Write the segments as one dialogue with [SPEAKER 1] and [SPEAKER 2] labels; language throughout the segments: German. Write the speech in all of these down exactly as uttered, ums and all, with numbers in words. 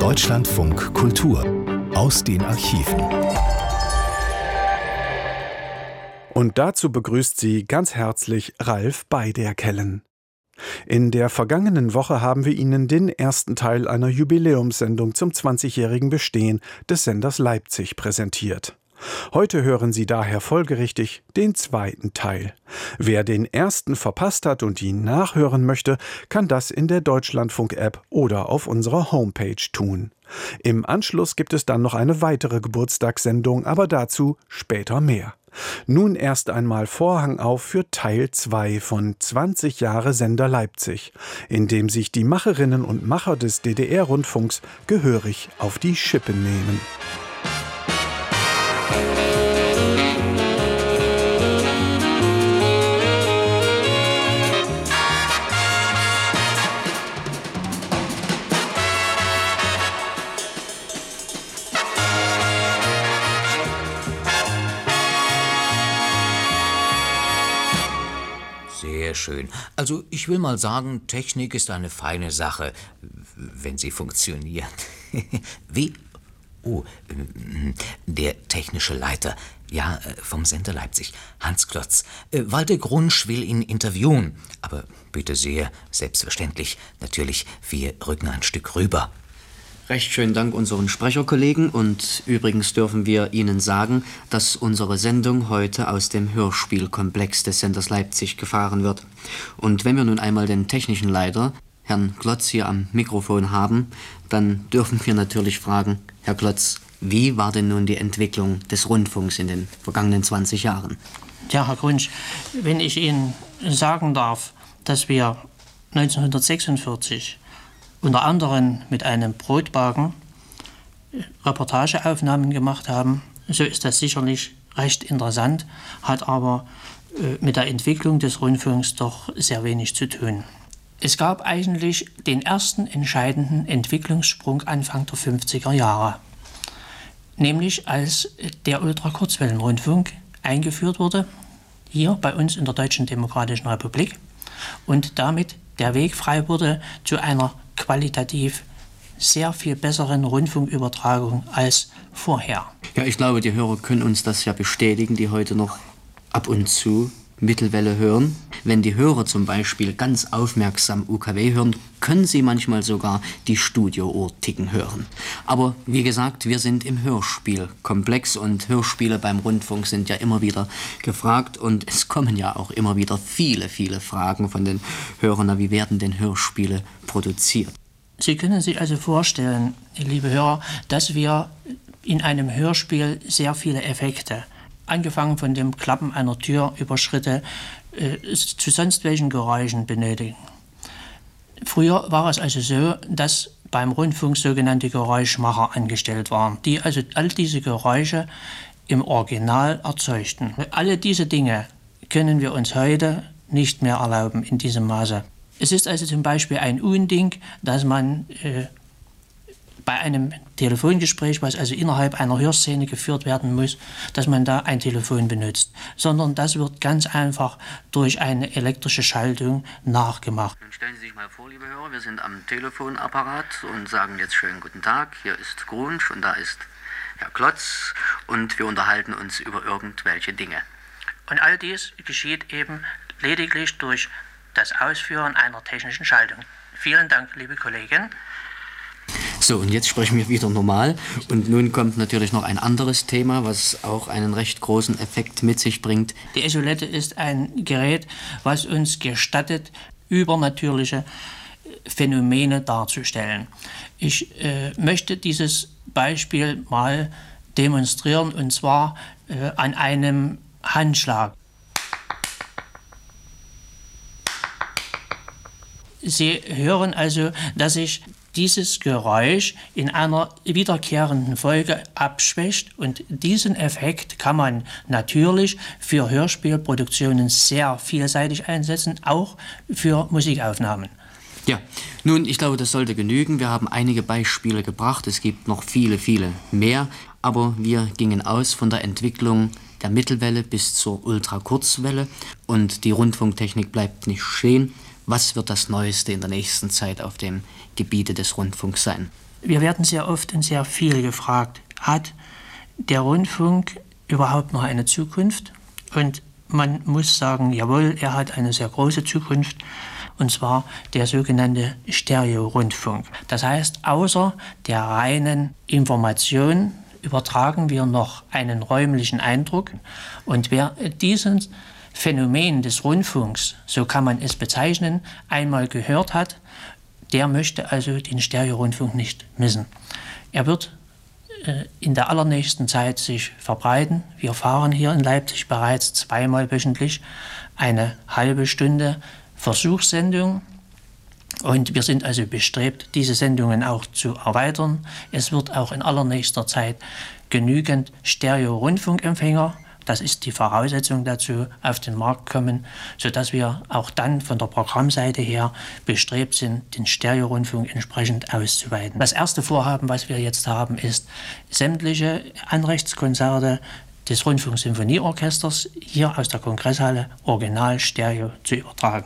[SPEAKER 1] Deutschlandfunk Kultur aus den Archiven.
[SPEAKER 2] Und dazu begrüßt sie ganz herzlich Ralf Beiderkellen. In der vergangenen Woche haben wir Ihnen den ersten Teil einer Jubiläumssendung zum zwanzigjährigen Bestehen des Senders Leipzig präsentiert. Heute hören Sie daher folgerichtig den zweiten Teil. Wer den ersten verpasst hat und ihn nachhören möchte, kann das in der Deutschlandfunk-App oder auf unserer Homepage tun. Im Anschluss gibt es dann noch eine weitere Geburtstagssendung, aber dazu später mehr. Nun erst einmal Vorhang auf für Teil zwei von zwanzig Jahre Sender Leipzig, in dem sich die Macherinnen und Macher des D D R-Rundfunks gehörig auf die Schippe nehmen.
[SPEAKER 3] Sehr schön. Also ich will mal sagen, Technik ist eine feine Sache, wenn sie funktioniert. Wie? Oh, der technische Leiter, ja, vom Sender Leipzig, Hans Klotz. Walter Grunsch will ihn interviewen, aber bitte sehr, selbstverständlich, natürlich, wir rücken ein Stück rüber.
[SPEAKER 4] Recht schönen Dank unseren Sprecherkollegen und übrigens dürfen wir Ihnen sagen, dass unsere Sendung heute aus dem Hörspielkomplex des Senders Leipzig gefahren wird. Und wenn wir nun einmal den technischen Leiter, Herrn Klotz, hier am Mikrofon haben, dann dürfen wir natürlich fragen, Herr Klotz, wie war denn nun die Entwicklung des Rundfunks in den vergangenen zwanzig Jahren?
[SPEAKER 5] Ja, Herr Grunsch, wenn ich Ihnen sagen darf, dass wir neunzehnhundertsechsundvierzig unter anderem mit einem Brotwagen Reportageaufnahmen gemacht haben, so ist das sicherlich recht interessant, hat aber äh, mit der Entwicklung des Rundfunks doch sehr wenig zu tun. Es gab eigentlich den ersten entscheidenden Entwicklungssprung Anfang der fünfziger Jahre, nämlich als der Ultrakurzwellenrundfunk eingeführt wurde, hier bei uns in der Deutschen Demokratischen Republik, und damit der Weg frei wurde zu einer qualitativ sehr viel besseren Rundfunkübertragung als vorher.
[SPEAKER 4] Ja, ich glaube, die Hörer können uns das ja bestätigen, die heute noch ab und zu Mittelwelle hören. Wenn die Hörer zum Beispiel ganz aufmerksam U K W hören, können sie manchmal sogar die Studiouhr ticken hören. Aber wie gesagt, wir sind im Hörspielkomplex und Hörspiele beim Rundfunk sind ja immer wieder gefragt und es kommen ja auch immer wieder viele, viele Fragen von den Hörern, na, wie werden denn Hörspiele produziert?
[SPEAKER 5] Sie können sich also vorstellen, liebe Hörer, dass wir in einem Hörspiel sehr viele Effekte, angefangen von dem Klappen einer Tür über Schritte, äh, zu sonst welchen Geräuschen benötigen. Früher war es also so, dass beim Rundfunk sogenannte Geräuschmacher angestellt waren, die also all diese Geräusche im Original erzeugten. Alle diese Dinge können wir uns heute nicht mehr erlauben in diesem Maße. Es ist also zum Beispiel ein Unding, dass man äh, bei einem Telefongespräch, was also innerhalb einer Hörszene geführt werden muss, dass man da ein Telefon benutzt, sondern das wird ganz einfach durch eine elektrische Schaltung nachgemacht.
[SPEAKER 4] Dann stellen Sie sich mal vor, liebe Hörer, wir sind am Telefonapparat und sagen jetzt schönen guten Tag, hier ist Grunsch und da ist Herr Klotz und wir unterhalten uns über irgendwelche Dinge.
[SPEAKER 5] Und all dies geschieht eben lediglich durch das Ausführen einer technischen Schaltung. Vielen Dank, liebe Kollegin.
[SPEAKER 4] So, und jetzt sprechen wir wieder normal. Und nun kommt natürlich noch ein anderes Thema, was auch einen recht großen Effekt mit sich bringt.
[SPEAKER 5] Die Esolette ist ein Gerät, was uns gestattet, übernatürliche Phänomene darzustellen. Ich äh, möchte dieses Beispiel mal demonstrieren, und zwar äh, an einem Handschlag. Sie hören also, dass sich dieses Geräusch in einer wiederkehrenden Folge abschwächt, und diesen Effekt kann man natürlich für Hörspielproduktionen sehr vielseitig einsetzen, auch für Musikaufnahmen.
[SPEAKER 4] Ja, nun, ich glaube, das sollte genügen. Wir haben einige Beispiele gebracht, es gibt noch viele, viele mehr, aber wir gingen aus von der Entwicklung der Mittelwelle bis zur Ultrakurzwelle und die Rundfunktechnik bleibt nicht stehen. Was wird das Neueste in der nächsten Zeit auf dem Gebiete des Rundfunks sein?
[SPEAKER 5] Wir werden sehr oft und sehr viel gefragt, hat der Rundfunk überhaupt noch eine Zukunft? Und man muss sagen, jawohl, er hat eine sehr große Zukunft, und zwar der sogenannte Stereo-Rundfunk. Das heißt, außer der reinen Information übertragen wir noch einen räumlichen Eindruck. Und wer dieses Phänomen des Rundfunks, so kann man es bezeichnen, einmal gehört hat, der möchte also den Stereo-Rundfunk nicht missen. Er wird äh, in der allernächsten Zeit sich verbreiten. Wir fahren hier in Leipzig bereits zweimal wöchentlich eine halbe Stunde Versuchssendung. Und wir sind also bestrebt, diese Sendungen auch zu erweitern. Es wird auch in allernächster Zeit genügend Stereo-Rundfunkempfänger, das ist die Voraussetzung dazu, auf den Markt kommen, sodass wir auch dann von der Programmseite her bestrebt sind, den Stereo-Rundfunk entsprechend auszuweiten. Das erste Vorhaben, was wir jetzt haben, ist, sämtliche Anrechtskonzerte des Rundfunksinfonieorchesters hier aus der Kongresshalle original Stereo zu übertragen.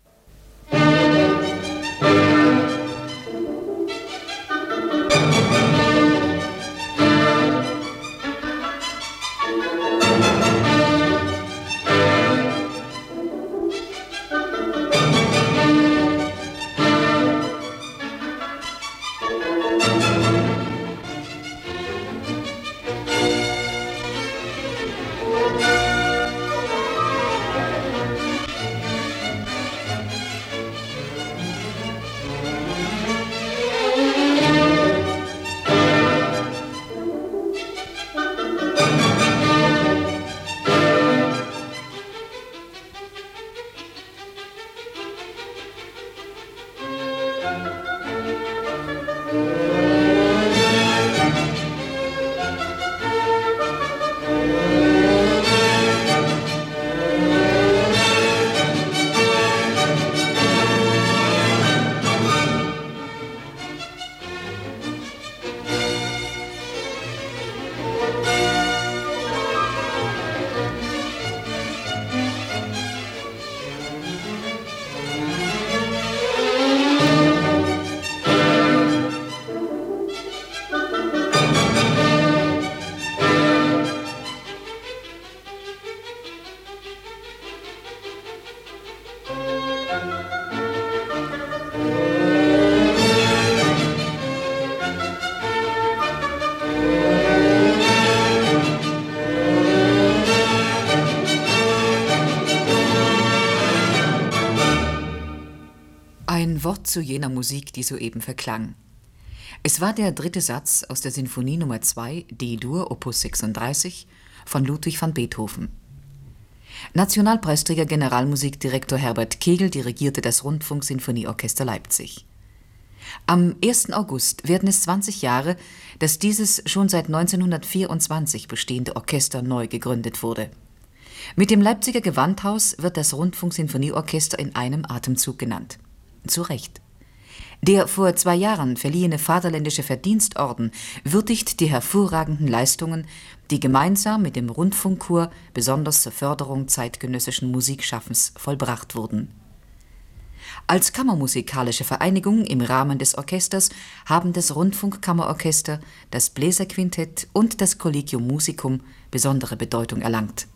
[SPEAKER 6] Ein Wort zu jener Musik, die soeben verklang. Es war der dritte Satz aus der Sinfonie Nummer zwei, D-Dur, Opus sechsunddreißig, von Ludwig van Beethoven. Nationalpreisträger Generalmusikdirektor Herbert Kegel dirigierte das Rundfunksinfonieorchester Leipzig. Am ersten August werden es zwanzig Jahre, dass dieses schon seit neunzehnhundertvierundzwanzig bestehende Orchester neu gegründet wurde. Mit dem Leipziger Gewandhaus wird das Rundfunksinfonieorchester in einem Atemzug genannt. Zu Recht. Der vor zwei Jahren verliehene Vaterländische Verdienstorden würdigt die hervorragenden Leistungen, die gemeinsam mit dem Rundfunkchor besonders zur Förderung zeitgenössischen Musikschaffens vollbracht wurden. Als kammermusikalische Vereinigung im Rahmen des Orchesters haben das Rundfunkkammerorchester, das Bläserquintett und das Collegium Musicum besondere Bedeutung erlangt.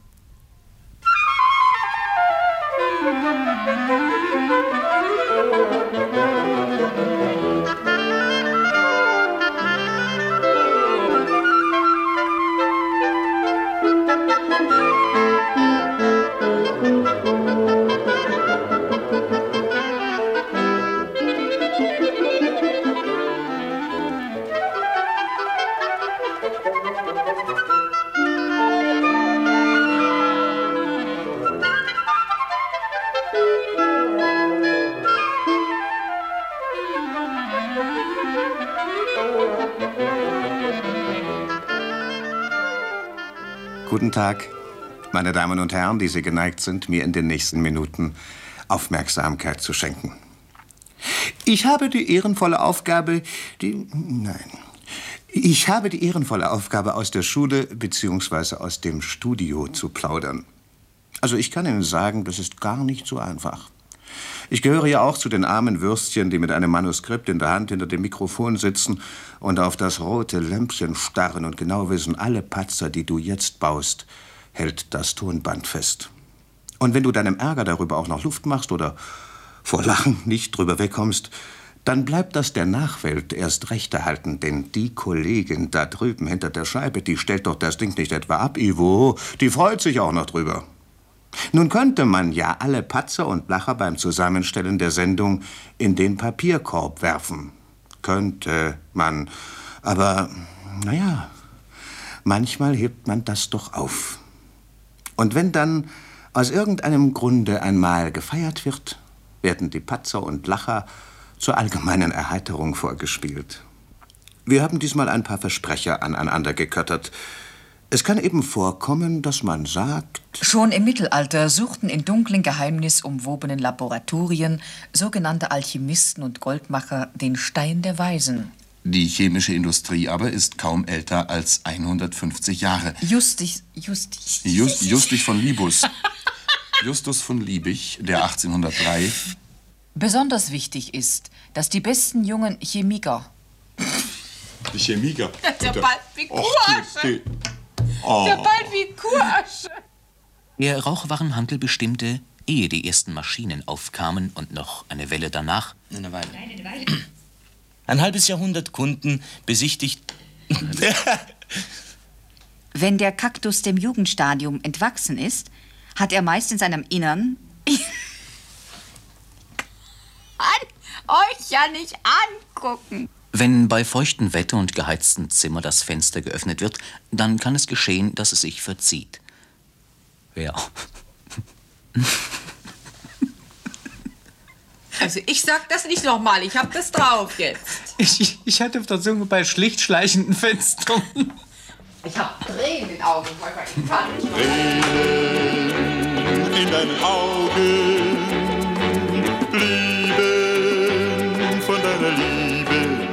[SPEAKER 7] Guten Tag, meine Damen und Herren, die Sie geneigt sind, mir in den nächsten Minuten Aufmerksamkeit zu schenken. Ich habe die ehrenvolle Aufgabe, die... Nein. Ich habe die ehrenvolle Aufgabe, aus der Schule bzw. aus dem Studio zu plaudern. Also ich kann Ihnen sagen, das ist gar nicht so einfach. Ich gehöre ja auch zu den armen Würstchen, die mit einem Manuskript in der Hand hinter dem Mikrofon sitzen und auf das rote Lämpchen starren und genau wissen, alle Patzer, die du jetzt baust, hält das Tonband fest. Und wenn du deinem Ärger darüber auch noch Luft machst oder vor Lachen nicht drüber wegkommst, dann bleibt das der Nachwelt erst recht erhalten, denn die Kollegin da drüben hinter der Scheibe, die stellt doch das Ding nicht etwa ab, Ivo, die freut sich auch noch drüber. Nun könnte man ja alle Patzer und Lacher beim Zusammenstellen der Sendung in den Papierkorb werfen. Könnte man. Aber, naja, manchmal hebt man das doch auf. Und wenn dann aus irgendeinem Grunde einmal gefeiert wird, werden die Patzer und Lacher zur allgemeinen Erheiterung vorgespielt. Wir haben diesmal ein paar Versprecher aneinander geköttert. Es kann eben vorkommen, dass man sagt...
[SPEAKER 6] Schon im Mittelalter suchten in dunklen, geheimnisumwobenen Laboratorien sogenannte Alchemisten und Goldmacher den Stein der Weisen.
[SPEAKER 8] Die chemische Industrie aber ist kaum älter als hundertfünfzig Jahre.
[SPEAKER 6] Justus... Justus...
[SPEAKER 8] Just, Justus von Libus. Justus von Liebig, der achtzehnhundertdrei...
[SPEAKER 6] Besonders wichtig ist, dass die besten jungen Chemiker...
[SPEAKER 8] Die Chemiker?
[SPEAKER 9] Das ist ja bald wie Kuhasche. Oh. Der bald wie Kuhasche.
[SPEAKER 3] Der Rauchwarenhandel bestimmte, ehe die ersten Maschinen aufkamen und noch eine Welle danach...
[SPEAKER 10] Eine Weile. Eine Weile. Ein halbes Jahrhundert Kunden besichtigt...
[SPEAKER 11] Wenn der Kaktus dem Jugendstadium entwachsen ist, hat er meist in seinem Innern...
[SPEAKER 9] An euch ja nicht angucken.
[SPEAKER 3] Wenn bei feuchtem Wetter und geheiztem Zimmer das Fenster geöffnet wird, dann kann es geschehen, dass es sich verzieht. Ja.
[SPEAKER 9] Also ich sag das nicht nochmal, ich hab das drauf jetzt.
[SPEAKER 4] Ich, ich hatte auf der Zunge bei schlicht schleichenden Fenstern.
[SPEAKER 9] Ich hab Tränen in den Augen, Volker, ich kann nicht mehr.
[SPEAKER 12] Tränen in deinen Augen, Liebe von deiner Liebe,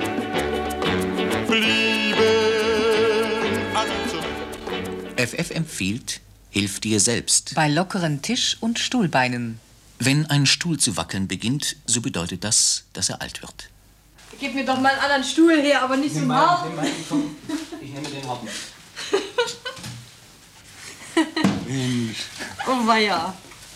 [SPEAKER 12] Liebe an uns.
[SPEAKER 3] F F empfiehlt, hilf dir selbst.
[SPEAKER 6] Bei lockeren Tisch- und Stuhlbeinen.
[SPEAKER 3] Wenn ein Stuhl zu wackeln beginnt, so bedeutet das, dass er alt wird.
[SPEAKER 9] Gib mir doch mal einen anderen Stuhl her, aber nicht so einen harten.
[SPEAKER 4] Ich nehme den harten.
[SPEAKER 9] Oh weia.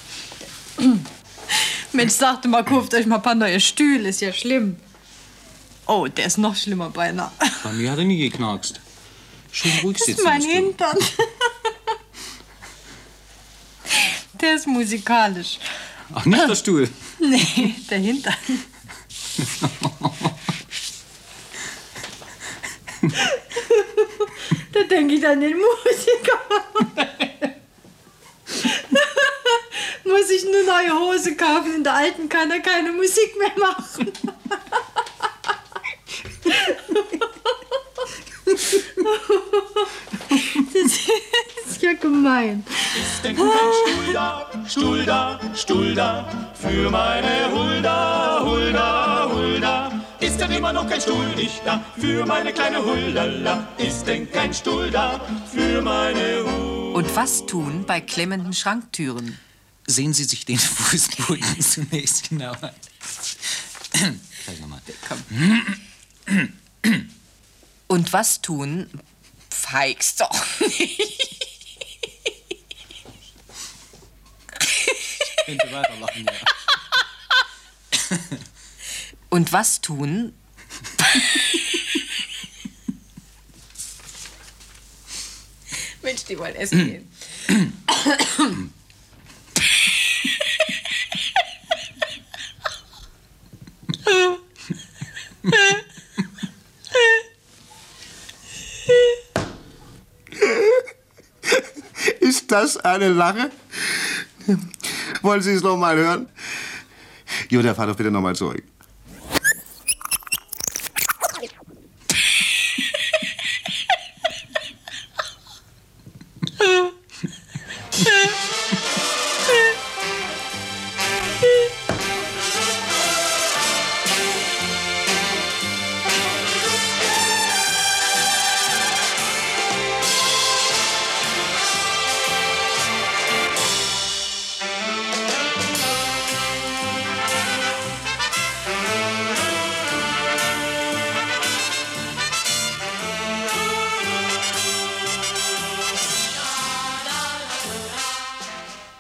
[SPEAKER 9] Mensch, sagte mal, kauft euch mal ein paar neue Stühle, ist ja schlimm. Oh, der ist noch schlimmer beinahe.
[SPEAKER 4] Bei mir hat er nie geknackst. Schön ruhig sitzen.
[SPEAKER 9] Das ist mein Hintern. Der ist musikalisch.
[SPEAKER 4] Ach, nicht der Stuhl?
[SPEAKER 9] Nee, der Hintern. Da denke ich an den Musiker. Muss ich eine neue Hose kaufen, in der alten kann er keine Musik mehr machen. Das ist ja gemein.
[SPEAKER 12] Ist denn kein Stuhl da, Stuhl da, Stuhl da, für meine Hulda, Hulda, Hulda. Ist denn immer noch kein Stuhl nicht da, für meine kleine Huldala. Ist denn kein Stuhl da, für meine Hulda.
[SPEAKER 6] Und was tun bei klemmenden Schranktüren?
[SPEAKER 3] Sehen Sie sich den Fußboden zunächst genau an. Gleich nochmal.
[SPEAKER 6] Und was tun? Feigst doch nicht.
[SPEAKER 4] Ich könnte weiterlachen, ja.
[SPEAKER 6] Und was tun?
[SPEAKER 9] Mensch, die wollen essen gehen.
[SPEAKER 7] Ist das eine Lache? Wollen Sie es noch mal hören? Julia, fahr doch bitte noch mal zurück.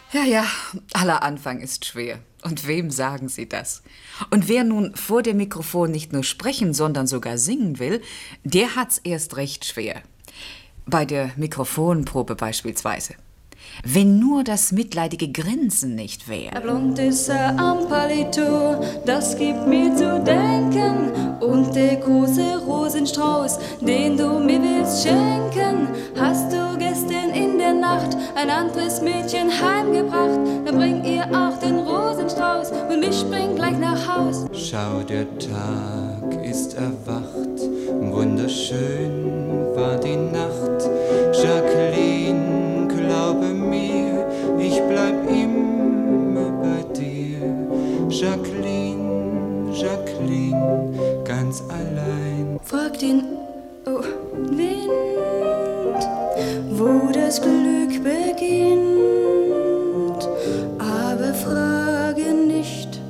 [SPEAKER 6] Ja, ja, aller Anfang ist schwer. Und wem sagen Sie das? Und wer nun vor dem Mikrofon nicht nur sprechen, sondern sogar singen will, der hat's erst recht schwer. Bei der Mikrofonprobe beispielsweise. Wenn nur das mitleidige Grinsen nicht wäre.
[SPEAKER 13] Blond ist er am Palito, das gibt mir zu denken. Und der große Rosenstrauß, den du mir willst schenken, hast du gestern in der Nacht ein anderes Mädchen heimgebracht. Dann bring ihr auch den Rosenstrauß und ich spring gleich nach Haus.
[SPEAKER 14] Schau, der Tag ist erwacht, wunderschön war die Nacht. Jacqueline, glaube mir, ich bleib immer bei dir. Jacqueline, Jacqueline, ganz allein.
[SPEAKER 13] Frag den oh, Wind, wo das Glück beginnt, aber frage nicht,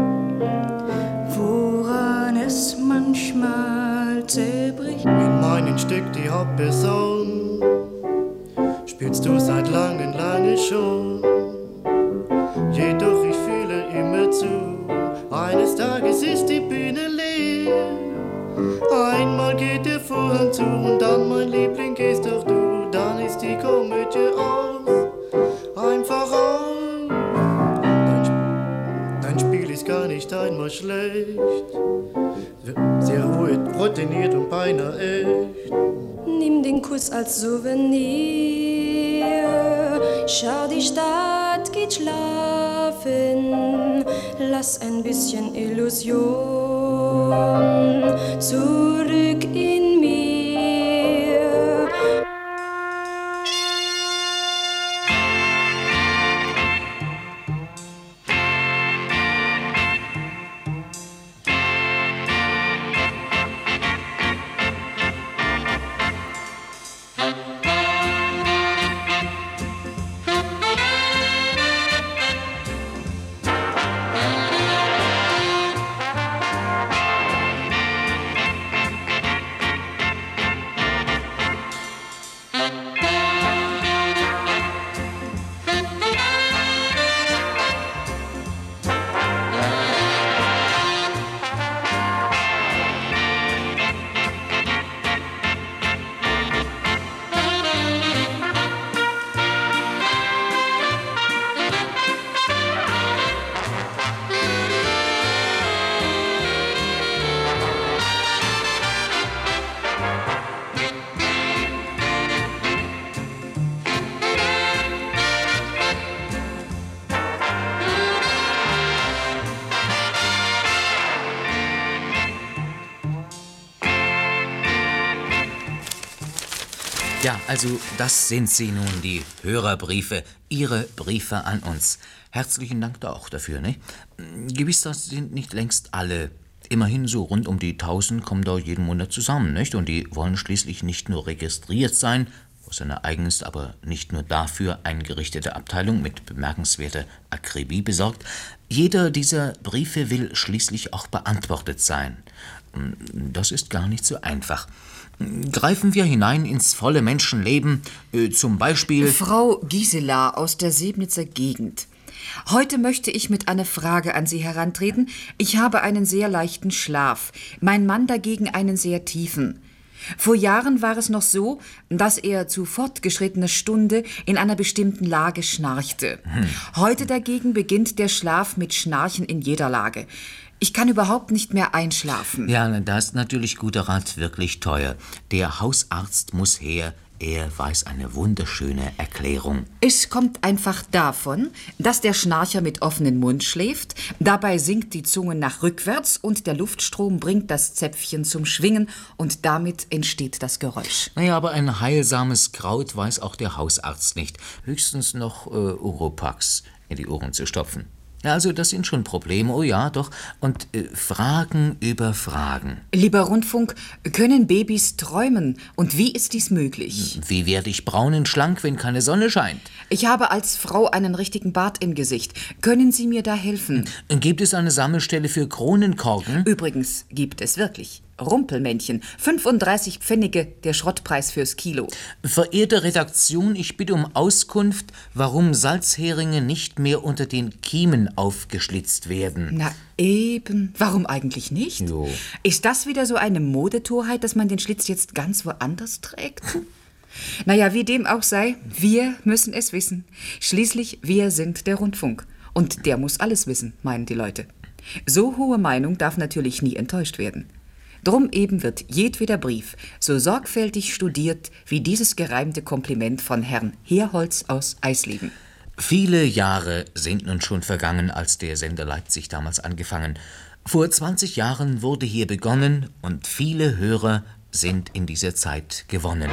[SPEAKER 13] woran es manchmal zerbricht.
[SPEAKER 15] In meinem Stück die Hauptperson spielst du seit langem, lange schon. Jedoch ich fühle immer zu, eines Tages ist die Bühne leer. Einmal geht der Vorhang zu und dann, mein Liebling, gehst doch du. Dann ist die Komödie aus, einfach aus. Dein, dein Spiel ist gar nicht einmal schlecht, sehr ruhig, routiniert und beinahe echt.
[SPEAKER 13] Nimm den Kuss als Souvenir, schau, die Stadt geht schlafen, lass ein bisschen Illusion zurück in mir.
[SPEAKER 3] Ja, also das sind sie nun, die Hörerbriefe, Ihre Briefe an uns. Herzlichen Dank da auch dafür, ne? Gewiss, das sind nicht längst alle. Immerhin so rund um die tausend kommen da jeden Monat zusammen, nicht? Und die wollen schließlich nicht nur registriert sein, was eine eigens, aber nicht nur dafür eingerichtete Abteilung mit bemerkenswerter Akribie besorgt. Jeder dieser Briefe will schließlich auch beantwortet sein. Das ist gar nicht so einfach. Greifen wir hinein ins volle Menschenleben, äh, zum Beispiel...
[SPEAKER 6] Frau Gisela aus der Sebnitzer Gegend. Heute möchte ich mit einer Frage an Sie herantreten. Ich habe einen sehr leichten Schlaf, mein Mann dagegen einen sehr tiefen. Vor Jahren war es noch so, dass er zu fortgeschrittener Stunde in einer bestimmten Lage schnarchte. Hm. Heute dagegen beginnt der Schlaf mit Schnarchen in jeder Lage. Ich kann überhaupt nicht mehr einschlafen.
[SPEAKER 3] Ja, da ist natürlich guter Rat wirklich teuer. Der Hausarzt muss her. Er weiß eine wunderschöne Erklärung.
[SPEAKER 6] Es kommt einfach davon, dass der Schnarcher mit offenem Mund schläft. Dabei sinkt die Zunge nach rückwärts und der Luftstrom bringt das Zäpfchen zum Schwingen und damit entsteht das Geräusch.
[SPEAKER 3] Naja, aber ein heilsames Kraut weiß auch der Hausarzt nicht. Höchstens noch äh, Oropax in die Ohren zu stopfen. Ja, also das sind schon Probleme, oh ja, doch. Und äh, Fragen über Fragen.
[SPEAKER 6] Lieber Rundfunk, können Babys träumen? Und wie ist dies möglich?
[SPEAKER 3] Wie werde ich braun und schlank, wenn keine Sonne scheint?
[SPEAKER 6] Ich habe als Frau einen richtigen Bart im Gesicht. Können Sie mir da helfen?
[SPEAKER 3] Gibt es eine Sammelstelle für Kronenkorken?
[SPEAKER 6] Übrigens, gibt es wirklich. Rumpelmännchen. fünfunddreißig Pfennige der Schrottpreis fürs Kilo.
[SPEAKER 3] Verehrte Redaktion, ich bitte um Auskunft, warum Salzheringe nicht mehr unter den Kiemen aufgeschlitzt werden.
[SPEAKER 6] Na eben. Warum eigentlich nicht?
[SPEAKER 3] Jo.
[SPEAKER 6] Ist das wieder so eine Modetorheit, dass man den Schlitz jetzt ganz woanders trägt? Naja, wie dem auch sei, wir müssen es wissen. Schließlich, wir sind der Rundfunk. Und der muss alles wissen, meinen die Leute. So hohe Meinung darf natürlich nie enttäuscht werden. Drum eben wird jedweder Brief so sorgfältig studiert wie dieses gereimte Kompliment von Herrn Herholz aus Eisleben.
[SPEAKER 3] Viele Jahre sind nun schon vergangen, als der Sender Leipzig damals angefangen. Vor zwanzig Jahren wurde hier begonnen und viele Hörer sind in dieser Zeit gewonnen.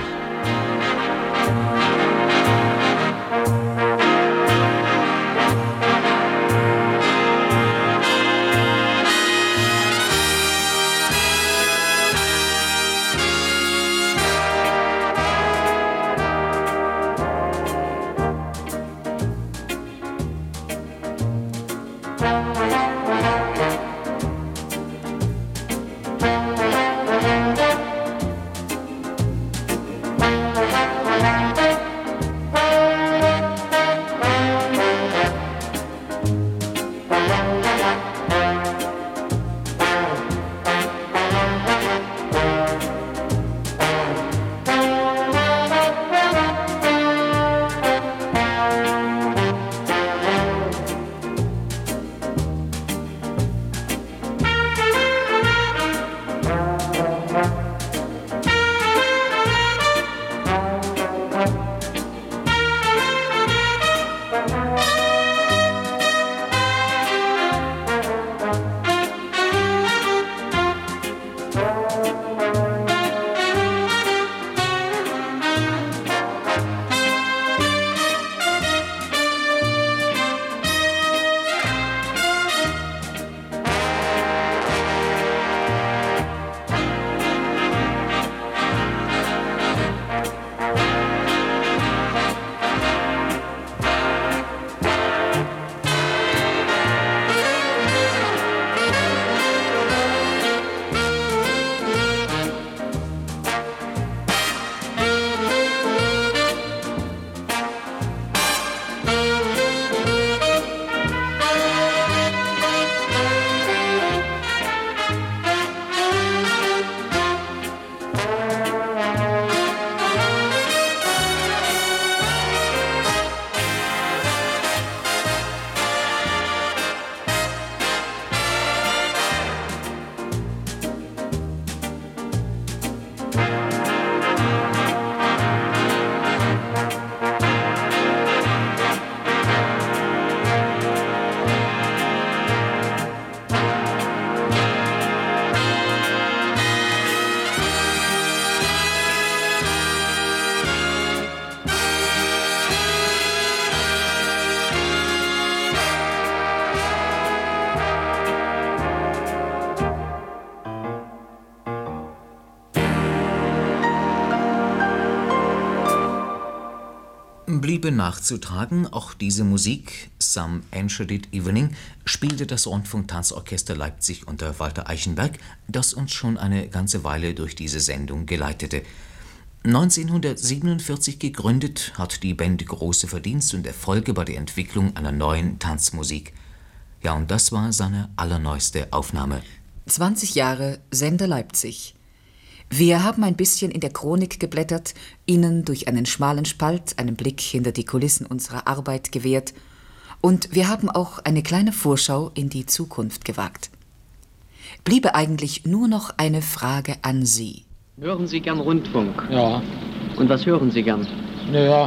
[SPEAKER 3] Bliebe nachzutragen, auch diese Musik, Some Enchanted Evening, spielte das Rundfunk-Tanzorchester Leipzig unter Walter Eichenberg, das uns schon eine ganze Weile durch diese Sendung geleitete. neunzehnhundertsiebenundvierzig gegründet, hat die Band große Verdienste und Erfolge bei der Entwicklung einer neuen Tanzmusik. Ja, und das war seine allerneueste Aufnahme.
[SPEAKER 6] zwanzig Jahre Sender Leipzig. Wir haben ein bisschen in der Chronik geblättert, Ihnen durch einen schmalen Spalt einen Blick hinter die Kulissen unserer Arbeit gewährt und wir haben auch eine kleine Vorschau in die Zukunft gewagt. Bliebe eigentlich nur noch eine Frage an Sie.
[SPEAKER 4] Hören Sie gern Rundfunk?
[SPEAKER 16] Ja.
[SPEAKER 4] Und was hören Sie gern?
[SPEAKER 16] Naja,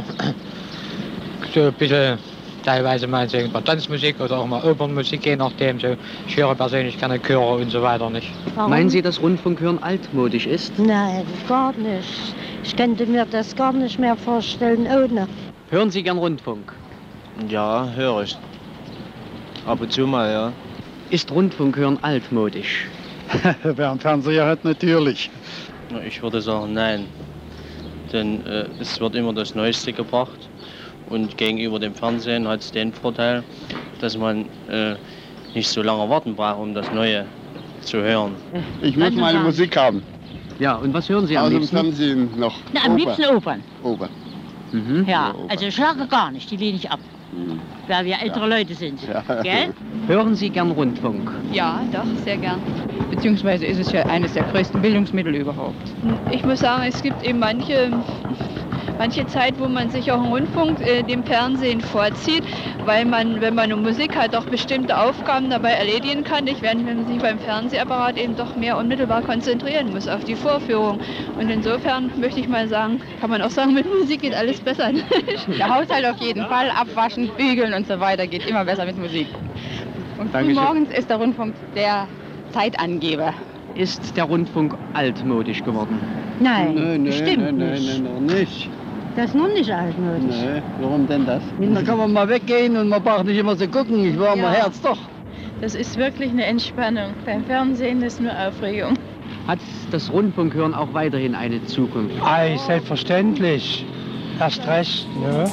[SPEAKER 16] so ein bisschen teilweise mal so Tanzmusik oder auch mal Opernmusik, je nachdem. So. Ich höre persönlich keine Chöre und so weiter nicht.
[SPEAKER 4] Warum? Meinen Sie, dass Rundfunkhören altmodisch ist?
[SPEAKER 17] Nein, gar nicht. Ich könnte mir das gar nicht mehr vorstellen ohne.
[SPEAKER 4] Hören Sie gern Rundfunk?
[SPEAKER 18] Ja, höre ich. Ab und zu mal, ja.
[SPEAKER 4] Ist Rundfunkhören altmodisch?
[SPEAKER 16] Wer einen Fernseher hat, natürlich.
[SPEAKER 18] Ich würde sagen, nein. Denn äh, es wird immer das Neueste gebracht. Und gegenüber dem Fernsehen hat es den Vorteil, dass man äh, nicht so lange warten braucht, um das Neue zu hören.
[SPEAKER 19] Ich muss meine Musik haben.
[SPEAKER 4] Ja, und was hören Sie am
[SPEAKER 19] Aus dem
[SPEAKER 4] liebsten?
[SPEAKER 19] Fernsehen noch.
[SPEAKER 20] Na, am
[SPEAKER 19] Oper.
[SPEAKER 20] liebsten Opern.
[SPEAKER 19] Oper.
[SPEAKER 4] Mhm.
[SPEAKER 20] Ja, also Schlager gar nicht, die lehne ich ab.
[SPEAKER 19] Mhm.
[SPEAKER 20] Weil wir ältere
[SPEAKER 19] Ja.
[SPEAKER 20] Leute sind.
[SPEAKER 19] Ja.
[SPEAKER 20] Gell?
[SPEAKER 4] Hören Sie gern Rundfunk?
[SPEAKER 9] Ja, doch, sehr gern. Beziehungsweise ist es ja eines der größten Bildungsmittel überhaupt. Ich muss sagen, es gibt eben manche, manche Zeit, wo man sich auch im Rundfunk äh, dem Fernsehen vorzieht, weil man, wenn man eine Musik hat, auch bestimmte Aufgaben dabei erledigen kann, nicht während wenn man sich beim Fernsehapparat eben doch mehr unmittelbar konzentrieren muss auf die Vorführung. Und insofern möchte ich mal sagen, kann man auch sagen, mit Musik geht alles besser. Der Haushalt auf jeden Fall, abwaschen, bügeln und so weiter geht immer besser mit Musik. Und frühmorgens ist der Rundfunk der Zeitangeber.
[SPEAKER 4] Ist der Rundfunk altmodisch geworden?
[SPEAKER 20] Nein,
[SPEAKER 19] Nein, nein,
[SPEAKER 20] stimmt
[SPEAKER 19] nein, nein,
[SPEAKER 20] nicht.
[SPEAKER 19] nein, noch nicht.
[SPEAKER 20] Das ist noch nicht altmodisch.
[SPEAKER 19] Nee, warum denn das? Da kann man mal weggehen und man braucht nicht immer so gucken. Ich war mal Herz doch.
[SPEAKER 9] Das ist wirklich eine Entspannung. Beim Fernsehen ist nur Aufregung.
[SPEAKER 4] Hat das Rundfunkhören auch weiterhin eine Zukunft?
[SPEAKER 16] Ei, selbstverständlich. Erst recht, ne?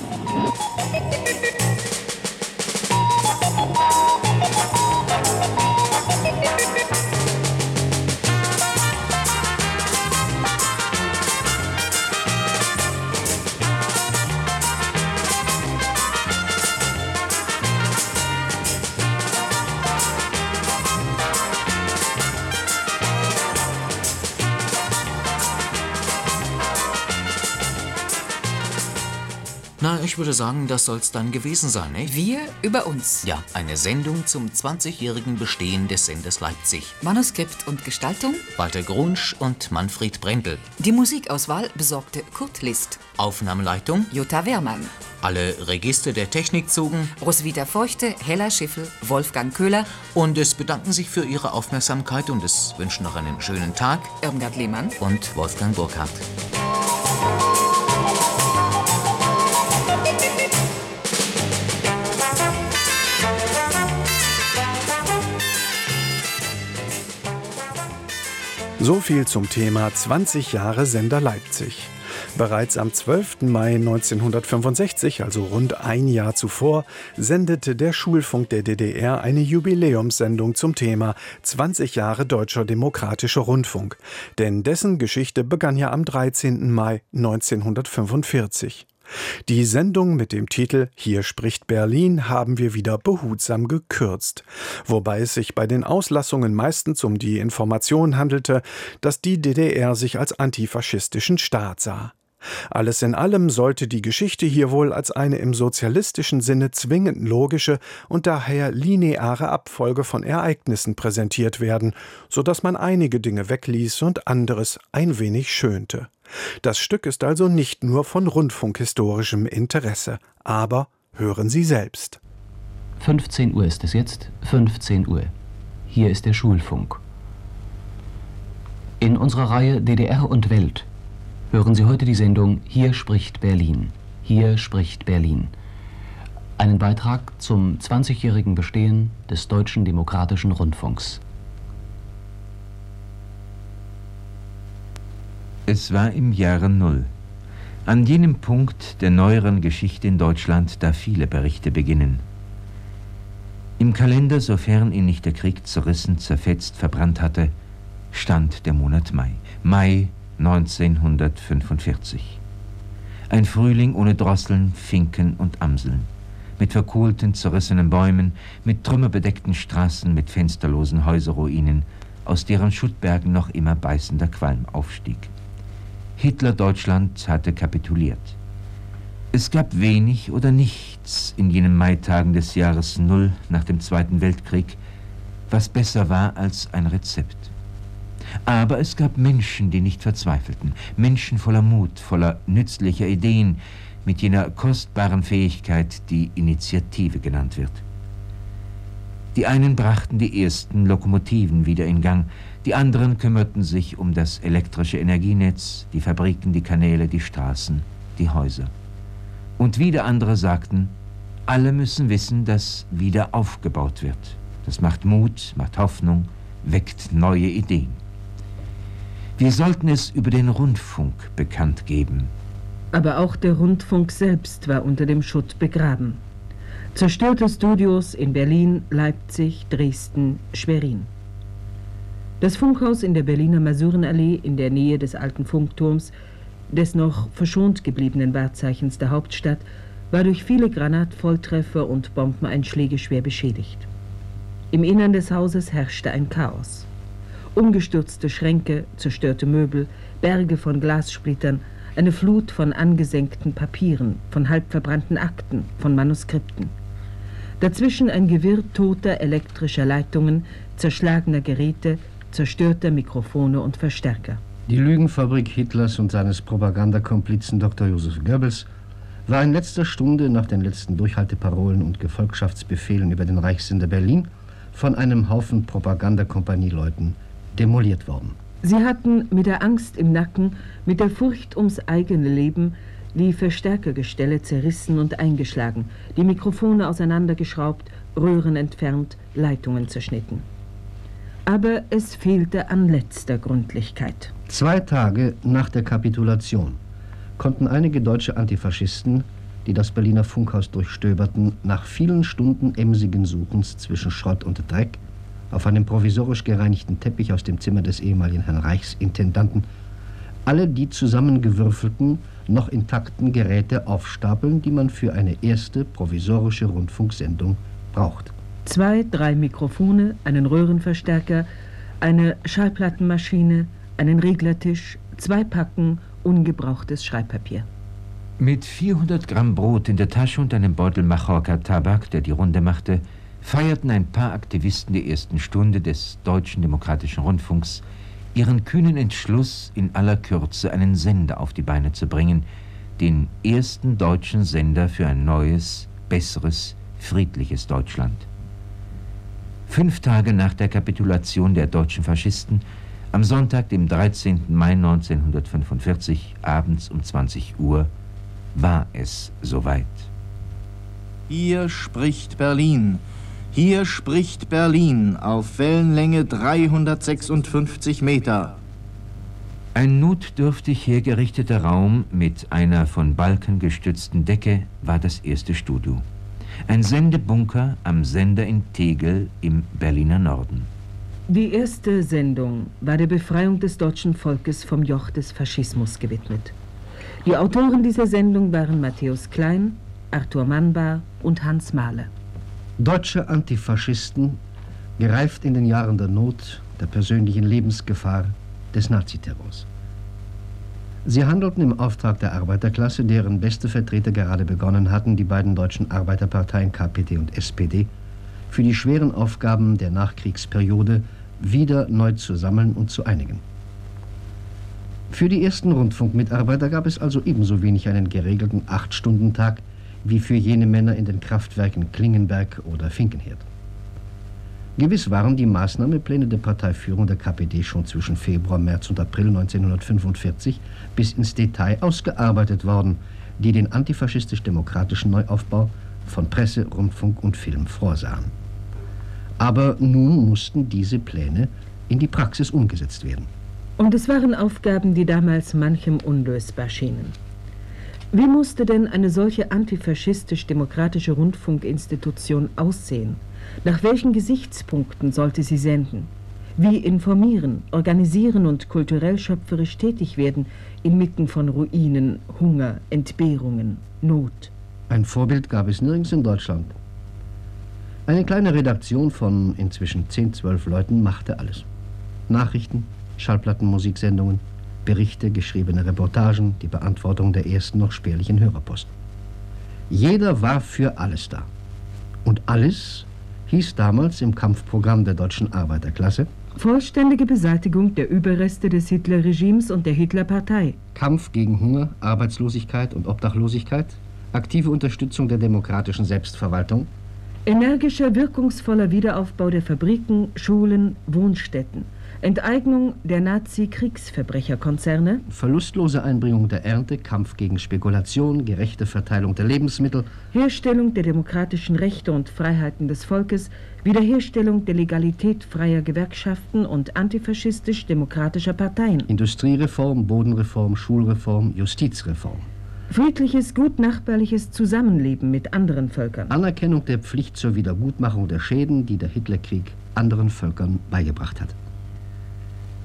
[SPEAKER 3] Na, ich würde sagen, das soll's dann gewesen sein, nicht?
[SPEAKER 6] Wir über uns.
[SPEAKER 3] Ja, eine Sendung zum zwanzigjährigen Bestehen des Senders Leipzig.
[SPEAKER 6] Manuskript und Gestaltung
[SPEAKER 3] Walter Grunsch und Manfred Brendel.
[SPEAKER 6] Die Musikauswahl besorgte Kurt List.
[SPEAKER 3] Aufnahmeleitung
[SPEAKER 6] Jutta Wehrmann.
[SPEAKER 3] Alle Register der Technik zogen
[SPEAKER 6] Roswitha Feuchte, Hella Schiffel, Wolfgang Köhler.
[SPEAKER 3] Und es bedanken sich für Ihre Aufmerksamkeit und es wünschen noch einen schönen Tag
[SPEAKER 6] Irmgard Lehmann
[SPEAKER 3] und Wolfgang Burkhardt.
[SPEAKER 2] So viel zum Thema zwanzig Jahre Sender Leipzig. Bereits am zwölften Mai neunzehnhundertfünfundsechzig, also rund ein Jahr zuvor, sendete der Schulfunk der D D R eine Jubiläumssendung zum Thema zwanzig Jahre Deutscher Demokratischer Rundfunk. Denn dessen Geschichte begann ja am dreizehnten Mai neunzehnhundertfünfundvierzig. Die Sendung mit dem Titel »Hier spricht Berlin« haben wir wieder behutsam gekürzt, wobei es sich bei den Auslassungen meistens um die Information handelte, dass die D D R sich als antifaschistischen Staat sah. Alles in allem sollte die Geschichte hier wohl als eine im sozialistischen Sinne zwingend logische und daher lineare Abfolge von Ereignissen präsentiert werden, sodass man einige Dinge wegließ und anderes ein wenig schönte. Das Stück ist also nicht nur von rundfunkhistorischem Interesse, aber hören Sie selbst.
[SPEAKER 21] fünfzehn Uhr ist es jetzt, fünfzehn Uhr. Hier ist der Schulfunk. In unserer Reihe D D R und Welt hören Sie heute die Sendung Hier spricht Berlin. Hier spricht Berlin. Einen Beitrag zum zwanzigjährigen Bestehen des Deutschen Demokratischen Rundfunks.
[SPEAKER 22] Es war im Jahre Null. An jenem Punkt der neueren Geschichte in Deutschland, da viele Berichte beginnen. Im Kalender, sofern ihn nicht der Krieg zerrissen, zerfetzt, verbrannt hatte, stand der Monat Mai. Mai neunzehnhundertfünfundvierzig. Ein Frühling ohne Drosseln, Finken und Amseln. Mit verkohlten, zerrissenen Bäumen, mit trümmerbedeckten Straßen, mit fensterlosen Häuserruinen, aus deren Schuttbergen noch immer beißender Qualm aufstieg. Hitler-Deutschland hatte kapituliert. Es gab wenig oder nichts in jenen Maitagen des Jahres Null nach dem Zweiten Weltkrieg, was besser war als ein Rezept. Aber es gab Menschen, die nicht verzweifelten, Menschen voller Mut, voller nützlicher Ideen, mit jener kostbaren Fähigkeit, die Initiative genannt wird. Die einen brachten die ersten Lokomotiven wieder in Gang, die anderen kümmerten sich um das elektrische Energienetz, die Fabriken, die Kanäle, die Straßen, die Häuser. Und wieder andere sagten, alle müssen wissen, dass wieder aufgebaut wird. Das macht Mut, macht Hoffnung, weckt neue Ideen. Wir sollten es über den Rundfunk bekannt geben.
[SPEAKER 23] Aber auch der Rundfunk selbst war unter dem Schutt begraben. Zerstörte Studios in Berlin, Leipzig, Dresden, Schwerin. Das Funkhaus in der Berliner Masurenallee in der Nähe des alten Funkturms, des noch verschont gebliebenen Wahrzeichens der Hauptstadt, war durch viele Granatvolltreffer und Bombeneinschläge schwer beschädigt. Im Innern des Hauses herrschte ein Chaos. Umgestürzte Schränke, zerstörte Möbel, Berge von Glassplittern, eine Flut von angesenkten Papieren, von halb verbrannten Akten, von Manuskripten. Dazwischen ein Gewirr toter elektrischer Leitungen, zerschlagener Geräte, zerstörter Mikrofone und Verstärker.
[SPEAKER 1] Die Lügenfabrik Hitlers und seines Propagandakomplizen Doktor Joseph Goebbels war in letzter Stunde nach den letzten Durchhalteparolen und Gefolgschaftsbefehlen über den Reichssender Berlin von einem Haufen Propagandakompanieleuten demoliert worden.
[SPEAKER 23] Sie hatten mit der Angst im Nacken, mit der Furcht ums eigene Leben die Verstärkergestelle zerrissen und eingeschlagen, die Mikrofone auseinandergeschraubt, Röhren entfernt, Leitungen zerschnitten. Aber es fehlte an letzter Gründlichkeit.
[SPEAKER 1] Zwei Tage nach der Kapitulation konnten einige deutsche Antifaschisten, die das Berliner Funkhaus durchstöberten, nach vielen Stunden emsigen Suchens zwischen Schrott und Dreck auf einem provisorisch gereinigten Teppich aus dem Zimmer des ehemaligen Herrn Reichsintendanten alle die zusammengewürfelten, noch intakten Geräte aufstapeln, die man für eine erste provisorische Rundfunksendung braucht.
[SPEAKER 23] Zwei, drei Mikrofone, einen Röhrenverstärker, eine Schallplattenmaschine, einen Reglertisch, zwei Packen ungebrauchtes Schreibpapier.
[SPEAKER 22] Mit vierhundert Gramm Brot in der Tasche und einem Beutel Machorka-Tabak, der die Runde machte, feierten ein paar Aktivisten der ersten Stunde des Deutschen Demokratischen Rundfunks ihren kühnen Entschluss, in aller Kürze einen Sender auf die Beine zu bringen, den ersten deutschen Sender für ein neues, besseres, friedliches Deutschland. Fünf Tage nach der Kapitulation der deutschen Faschisten, am Sonntag, dem dreizehnten Mai neunzehnhundertfünfundvierzig, abends um zwanzig Uhr, war es soweit.
[SPEAKER 5] Hier spricht Berlin. Hier spricht Berlin auf Wellenlänge dreihundertsechsundfünfzig Meter.
[SPEAKER 22] Ein notdürftig hergerichteter Raum mit einer von Balken gestützten Decke war das erste Studio. Ein Sendebunker am Sender in Tegel im Berliner Norden.
[SPEAKER 23] Die erste Sendung war der Befreiung des deutschen Volkes vom Joch des Faschismus gewidmet. Die Autoren dieser Sendung waren Matthäus Klein, Arthur Mannbar und Hans Mahler.
[SPEAKER 1] Deutsche Antifaschisten, gereift in den Jahren der Not, der persönlichen Lebensgefahr, des Naziterrors. Sie handelten im Auftrag der Arbeiterklasse, deren beste Vertreter gerade begonnen hatten, die beiden deutschen Arbeiterparteien K P D und S P D, für die schweren Aufgaben der Nachkriegsperiode wieder neu zu sammeln und zu einigen. Für die ersten Rundfunkmitarbeiter gab es also ebenso wenig einen geregelten Acht-Stunden-Tag wie für jene Männer in den Kraftwerken Klingenberg oder Finkenhirt. Gewiss waren die Maßnahmepläne der Parteiführung der K P D schon zwischen Februar, März und April neunzehnhundertfünfundvierzig bis ins Detail ausgearbeitet worden, die den antifaschistisch-demokratischen Neuaufbau von Presse, Rundfunk und Film vorsahen. Aber nun mussten diese Pläne in die Praxis umgesetzt werden.
[SPEAKER 23] Und es waren Aufgaben, die damals manchem unlösbar schienen. Wie musste denn eine solche antifaschistisch-demokratische Rundfunkinstitution aussehen? Nach welchen Gesichtspunkten sollte sie senden? Wie informieren, organisieren und kulturell schöpferisch tätig werden inmitten von Ruinen, Hunger, Entbehrungen, Not?
[SPEAKER 1] Ein Vorbild gab es nirgends in Deutschland. Eine kleine Redaktion von inzwischen zehn, zwölf Leuten machte alles. Nachrichten, Schallplattenmusiksendungen, Berichte, geschriebene Reportagen, die Beantwortung der ersten noch spärlichen Hörerpost. Jeder war für alles da. Und alles hieß damals im Kampfprogramm der deutschen Arbeiterklasse:
[SPEAKER 23] vollständige Beseitigung der Überreste des Hitlerregimes und der Hitlerpartei.
[SPEAKER 1] Kampf gegen Hunger, Arbeitslosigkeit und Obdachlosigkeit, aktive Unterstützung der demokratischen Selbstverwaltung,
[SPEAKER 23] energischer, wirkungsvoller Wiederaufbau der Fabriken, Schulen, Wohnstätten, Enteignung der Nazi-Kriegsverbrecherkonzerne,
[SPEAKER 1] verlustlose Einbringung der Ernte, Kampf gegen Spekulation, gerechte Verteilung der Lebensmittel,
[SPEAKER 23] Herstellung der demokratischen Rechte und Freiheiten des Volkes, Wiederherstellung der Legalität freier Gewerkschaften und antifaschistisch-demokratischer Parteien,
[SPEAKER 1] Industriereform, Bodenreform, Schulreform, Justizreform,
[SPEAKER 23] friedliches, gutnachbarliches Zusammenleben mit anderen Völkern,
[SPEAKER 1] Anerkennung der Pflicht zur Wiedergutmachung der Schäden, die der Hitlerkrieg anderen Völkern beigebracht hat.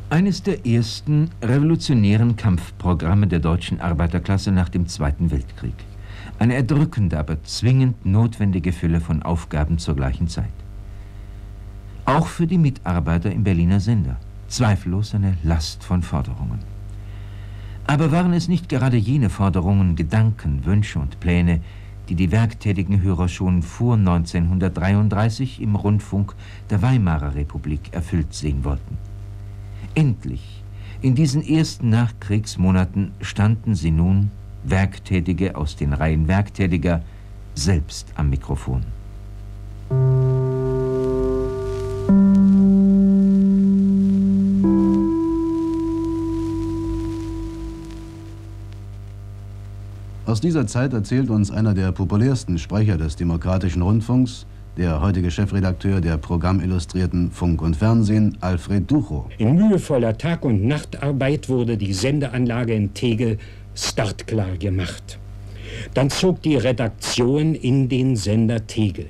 [SPEAKER 22] Eines der ersten revolutionären Kampfprogramme der deutschen Arbeiterklasse nach dem Zweiten Weltkrieg. Eine erdrückende, aber zwingend notwendige Fülle von Aufgaben zur gleichen Zeit. Auch für die Mitarbeiter im Berliner Sender. Zweifellos eine Last von Forderungen. Aber waren es nicht gerade jene Forderungen, Gedanken, Wünsche und Pläne, die die werktätigen Hörer schon vor neunzehnhundertdreiunddreißig im Rundfunk der Weimarer Republik erfüllt sehen wollten? Endlich, in diesen ersten Nachkriegsmonaten standen sie nun, Werktätige aus den Reihen Werktätiger, selbst am Mikrofon.
[SPEAKER 8] Aus dieser Zeit erzählt uns einer der populärsten Sprecher des demokratischen Rundfunks, der heutige Chefredakteur der programmillustrierten Funk und Fernsehen, Alfred Duchow.
[SPEAKER 10] In mühevoller Tag- und Nachtarbeit wurde die Sendeanlage in Tegel startklar gemacht. Dann zog die Redaktion in den Sender Tegel.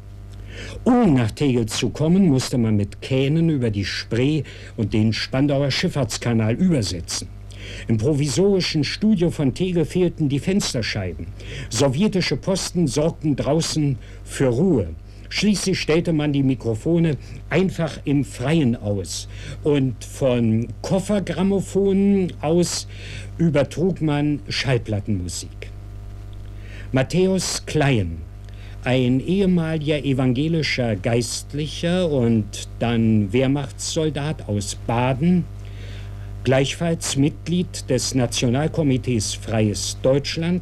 [SPEAKER 10] Um nach Tegel zu kommen, musste man mit Kähnen über die Spree und den Spandauer Schifffahrtskanal übersetzen. Im provisorischen Studio von Tegel fehlten die Fensterscheiben. Sowjetische Posten sorgten draußen für Ruhe. Schließlich stellte man die Mikrofone einfach im Freien aus. Und von Koffergrammofonen aus übertrug man Schallplattenmusik. Matthäus Klein, ein ehemaliger evangelischer Geistlicher und dann Wehrmachtssoldat aus Baden, gleichfalls Mitglied des Nationalkomitees Freies Deutschland,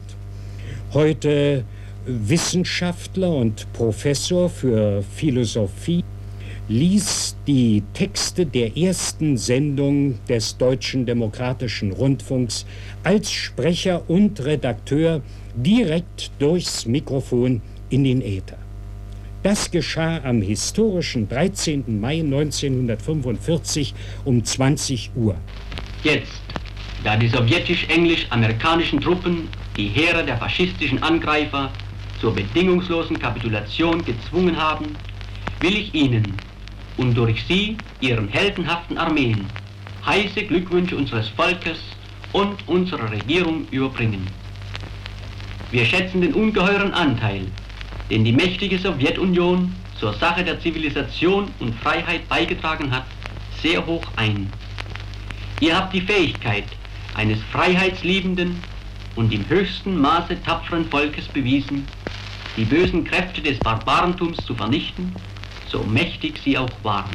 [SPEAKER 10] heute Wissenschaftler und Professor für Philosophie, ließ die Texte der ersten Sendung des Deutschen Demokratischen Rundfunks als Sprecher und Redakteur direkt durchs Mikrofon in den Äther. Das geschah am historischen dreizehnten Mai neunzehnhundertfünfundvierzig um zwanzig Uhr.
[SPEAKER 11] Jetzt, da die sowjetisch-englisch-amerikanischen Truppen die Heere der faschistischen Angreifer zur bedingungslosen Kapitulation gezwungen haben, will ich Ihnen und durch Sie, Ihren heldenhaften Armeen, heiße Glückwünsche unseres Volkes und unserer Regierung überbringen. Wir schätzen den ungeheuren Anteil, den die mächtige Sowjetunion zur Sache der Zivilisation und Freiheit beigetragen hat, sehr hoch ein. Ihr habt die Fähigkeit eines freiheitsliebenden und im höchsten Maße tapferen Volkes bewiesen, die bösen Kräfte des Barbarentums zu vernichten, so mächtig sie auch waren.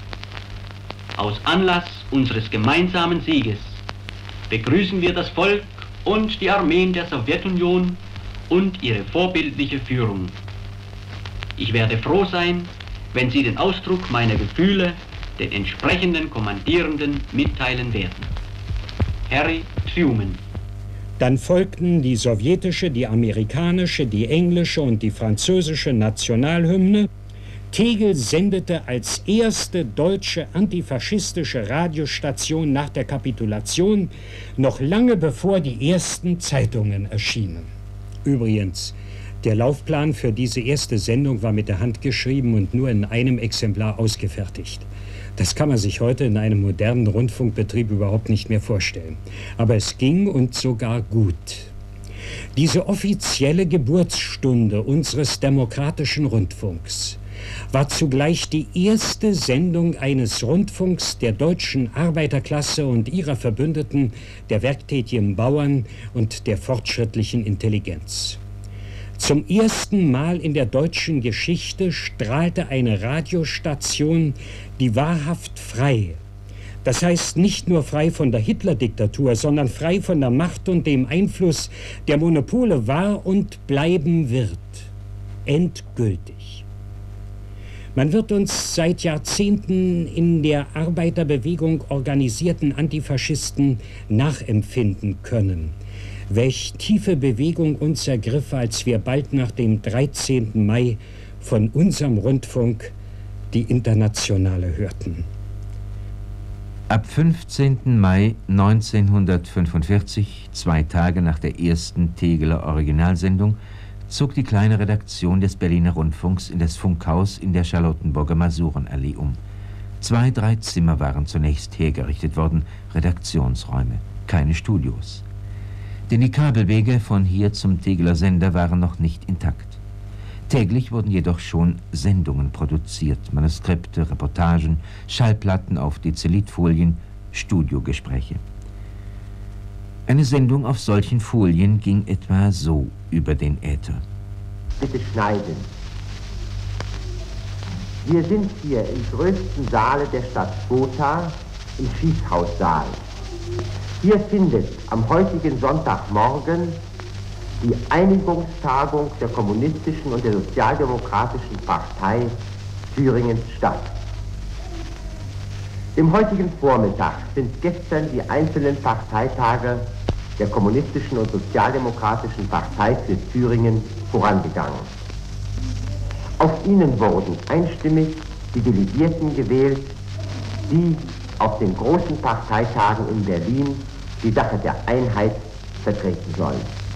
[SPEAKER 11] Aus Anlass unseres gemeinsamen Sieges begrüßen wir das Volk und die Armeen der Sowjetunion und ihre vorbildliche Führung. Ich werde froh sein, wenn Sie den Ausdruck meiner Gefühle den entsprechenden Kommandierenden mitteilen werden. Harry Truman.
[SPEAKER 10] Dann folgten die sowjetische, die amerikanische, die englische und die französische Nationalhymne. Tegel sendete als erste deutsche antifaschistische Radiostation nach der Kapitulation, noch lange bevor die ersten Zeitungen erschienen. Übrigens, der Laufplan für diese erste Sendung war mit der Hand geschrieben und nur in einem Exemplar ausgefertigt. Das kann man sich heute in einem modernen Rundfunkbetrieb überhaupt nicht mehr vorstellen. Aber es ging und sogar gut. Diese offizielle Geburtsstunde unseres demokratischen Rundfunks war zugleich die erste Sendung eines Rundfunks der deutschen Arbeiterklasse und ihrer Verbündeten, der werktätigen Bauern und der fortschrittlichen Intelligenz. Zum ersten Mal in der deutschen Geschichte strahlte eine Radiostation, die wahrhaft frei, das heißt nicht nur frei von der Hitler-Diktatur, sondern frei von der Macht und dem Einfluss der Monopole war und bleiben wird. Endgültig. Man wird uns seit Jahrzehnten in der Arbeiterbewegung organisierten Antifaschisten nachempfinden können. Welch tiefe Bewegung uns ergriff, als wir bald nach dem dreizehnten Mai von unserem Rundfunk die Internationale hörten.
[SPEAKER 22] Ab fünfzehnten Mai neunzehnhundertfünfundvierzig, zwei Tage nach der ersten Tegeler Originalsendung, zog die kleine Redaktion des Berliner Rundfunks in das Funkhaus in der Charlottenburger Masurenallee um. Zwei, drei Zimmer waren zunächst hergerichtet worden, Redaktionsräume, keine Studios. Denn die Kabelwege von hier zum Tegeler Sender waren noch nicht intakt. Täglich wurden jedoch schon Sendungen produziert, Manuskripte, Reportagen, Schallplatten auf Dezellitfolien, Studiogespräche. Eine Sendung auf solchen Folien ging etwa so über den Äther.
[SPEAKER 7] Bitte schneiden. Wir sind hier im größten Saale der Stadt Gotha, im Schießhaussaal. Hier findet am heutigen Sonntagmorgen die Einigungstagung der Kommunistischen und der Sozialdemokratischen Partei Thüringens statt. Im heutigen Vormittag sind gestern die einzelnen Parteitage der Kommunistischen und Sozialdemokratischen Partei für Thüringen vorangegangen. Auf ihnen wurden einstimmig die Delegierten gewählt, die auf den großen Parteitagen in Berlin die Sache der Einheit vertreten sollen.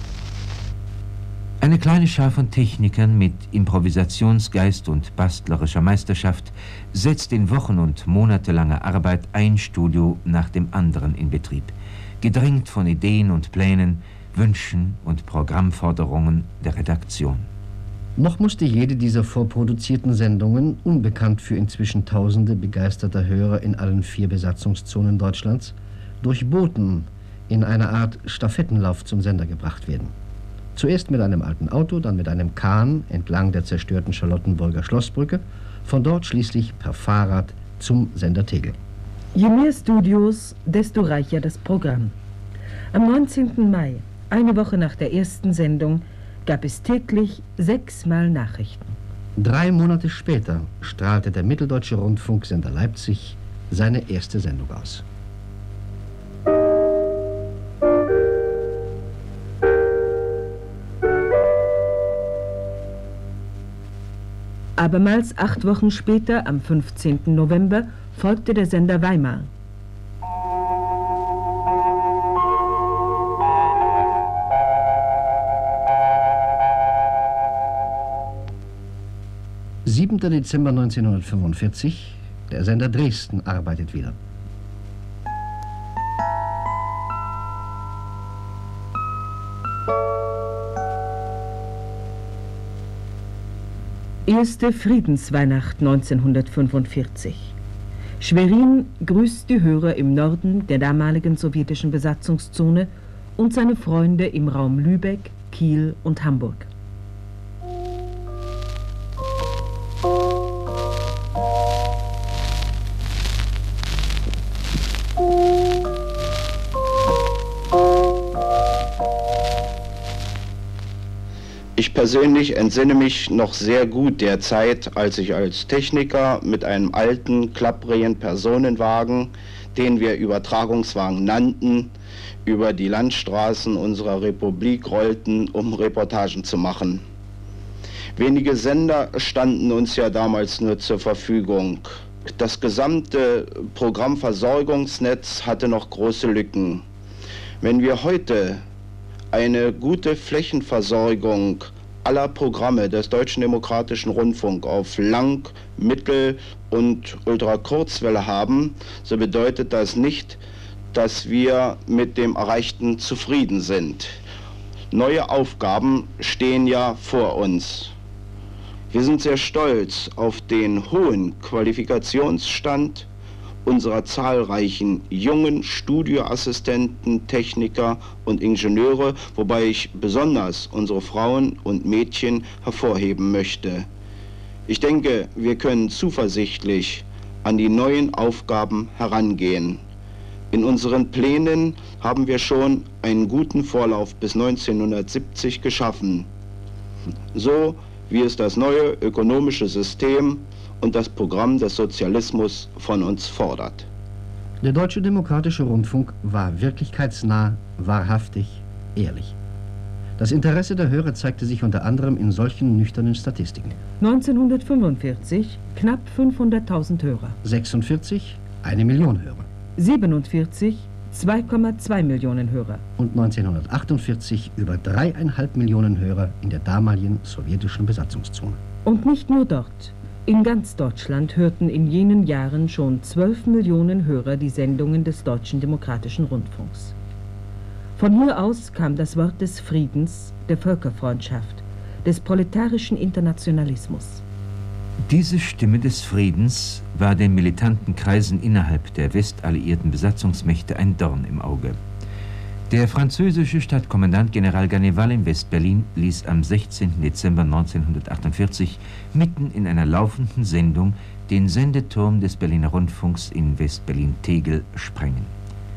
[SPEAKER 22] Eine kleine Schar von Technikern mit Improvisationsgeist und bastlerischer Meisterschaft setzt in wochen- und monatelanger Arbeit ein Studio nach dem anderen in Betrieb, gedrängt von Ideen und Plänen, Wünschen und Programmforderungen der Redaktion.
[SPEAKER 1] Noch musste jede dieser vorproduzierten Sendungen, unbekannt für inzwischen tausende begeisterter Hörer in allen vier Besatzungszonen Deutschlands, durch Boten in einer Art Stafettenlauf zum Sender gebracht werden. Zuerst mit einem alten Auto, dann mit einem Kahn entlang der zerstörten Charlottenburger Schlossbrücke, von dort schließlich per Fahrrad zum Sender Tegel.
[SPEAKER 23] Je mehr Studios, desto reicher das Programm. Am neunzehnten Mai, eine Woche nach der ersten Sendung, gab es täglich sechsmal Nachrichten.
[SPEAKER 1] Drei Monate später strahlte der Mitteldeutsche Rundfunksender Leipzig seine erste Sendung aus.
[SPEAKER 23] Abermals acht Wochen später, am fünfzehnten November, folgte der Sender Weimar.
[SPEAKER 1] siebter Dezember neunzehnhundertfünfundvierzig, der Sender Dresden arbeitet wieder.
[SPEAKER 23] Erste Friedensweihnacht neunzehnhundertfünfundvierzig. Schwerin grüßt die Hörer im Norden der damaligen sowjetischen Besatzungszone und seine Freunde im Raum Lübeck, Kiel und Hamburg.
[SPEAKER 12] Ich persönlich entsinne mich noch sehr gut der Zeit, als ich als Techniker mit einem alten, klapprigen Personenwagen, den wir Übertragungswagen nannten, über die Landstraßen unserer Republik rollten, um Reportagen zu machen. Wenige Sender standen uns ja damals nur zur Verfügung. Das gesamte Programmversorgungsnetz hatte noch große Lücken. Wenn wir heute eine gute Flächenversorgung aller Programme des Deutschen Demokratischen Rundfunk auf Lang-, Mittel- und Ultrakurzwelle haben, so bedeutet das nicht, dass wir mit dem Erreichten zufrieden sind. Neue Aufgaben stehen ja vor uns. Wir sind sehr stolz auf den hohen Qualifikationsstand unserer zahlreichen jungen Studioassistenten, Techniker und Ingenieure, wobei ich besonders unsere Frauen und Mädchen hervorheben möchte. Ich denke, wir können zuversichtlich an die neuen Aufgaben herangehen. In unseren Plänen haben wir schon einen guten Vorlauf bis neunzehnhundertsiebzig geschaffen, so wie es das neue ökonomische System und das Programm des Sozialismus von uns fordert.
[SPEAKER 1] Der Deutsche Demokratische Rundfunk war wirklichkeitsnah, wahrhaftig, ehrlich. Das Interesse der Hörer zeigte sich unter anderem in solchen nüchternen Statistiken.
[SPEAKER 23] neunzehnhundertfünfundvierzig knapp fünfhunderttausend Hörer.
[SPEAKER 1] sechsundvierzig eine Million Hörer.
[SPEAKER 23] siebenundvierzig zwei Komma zwei Millionen Hörer.
[SPEAKER 1] Und neunzehnhundertachtundvierzig über dreieinhalb Millionen Hörer in der damaligen sowjetischen Besatzungszone.
[SPEAKER 23] Und nicht nur dort. In ganz Deutschland hörten in jenen Jahren schon zwölf Millionen Hörer die Sendungen des Deutschen Demokratischen Rundfunks. Von hier aus kam das Wort des Friedens, der Völkerfreundschaft, des proletarischen Internationalismus.
[SPEAKER 22] Diese Stimme des Friedens war den militanten Kreisen innerhalb der westalliierten Besatzungsmächte ein Dorn im Auge. Der französische Stadtkommandant General Ganneval in West-Berlin ließ am sechzehnten Dezember neunzehnhundertachtundvierzig mitten in einer laufenden Sendung den Sendeturm des Berliner Rundfunks in West-Berlin-Tegel sprengen.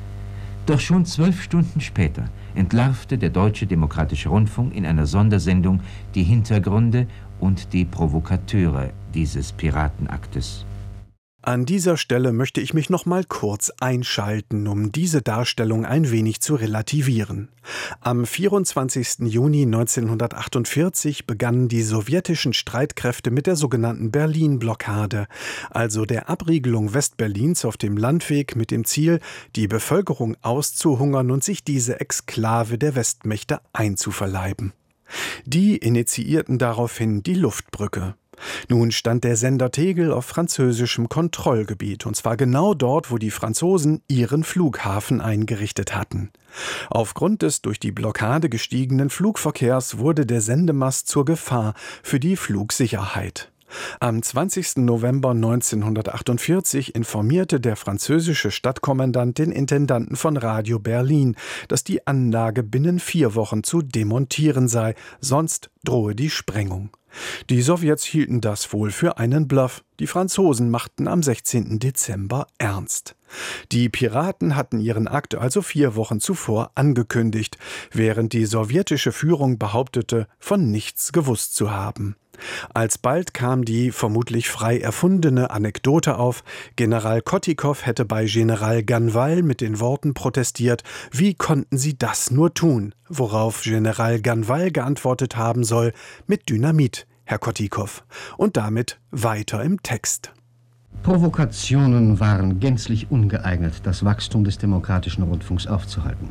[SPEAKER 22] Doch schon zwölf Stunden später entlarvte der Deutsche Demokratische Rundfunk in einer Sondersendung die Hintergründe und die Provokateure dieses Piratenaktes.
[SPEAKER 2] An dieser Stelle möchte ich mich noch mal kurz einschalten, um diese Darstellung ein wenig zu relativieren. Am vierundzwanzigsten Juni neunzehnhundertachtundvierzig begannen die sowjetischen Streitkräfte mit der sogenannten Berlin-Blockade, also der Abriegelung Westberlins auf dem Landweg mit dem Ziel, die Bevölkerung auszuhungern und sich diese Exklave der Westmächte einzuverleiben. Die initiierten daraufhin die Luftbrücke. Nun stand der Sender Tegel auf französischem Kontrollgebiet, und zwar genau dort, wo die Franzosen ihren Flughafen eingerichtet hatten. Aufgrund des durch die Blockade gestiegenen Flugverkehrs wurde der Sendemast zur Gefahr für die Flugsicherheit. Am zwanzigsten November neunzehnhundertachtundvierzig informierte der französische Stadtkommandant den Intendanten von Radio Berlin, dass die Anlage binnen vier Wochen zu demontieren sei, sonst drohe die Sprengung. Die Sowjets hielten das wohl für einen Bluff. Die Franzosen machten am sechzehnten Dezember ernst. Die Piraten hatten ihren Akt also vier Wochen zuvor angekündigt, während die sowjetische Führung behauptete, von nichts gewusst zu haben. Alsbald kam die vermutlich frei erfundene Anekdote auf, General Kotikow hätte bei General Ganneval mit den Worten protestiert, wie konnten sie das nur tun, worauf General Ganneval geantwortet haben soll, mit Dynamit, Herr Kotikow, und damit weiter im Text.
[SPEAKER 1] Provokationen waren gänzlich ungeeignet, das Wachstum des demokratischen Rundfunks aufzuhalten.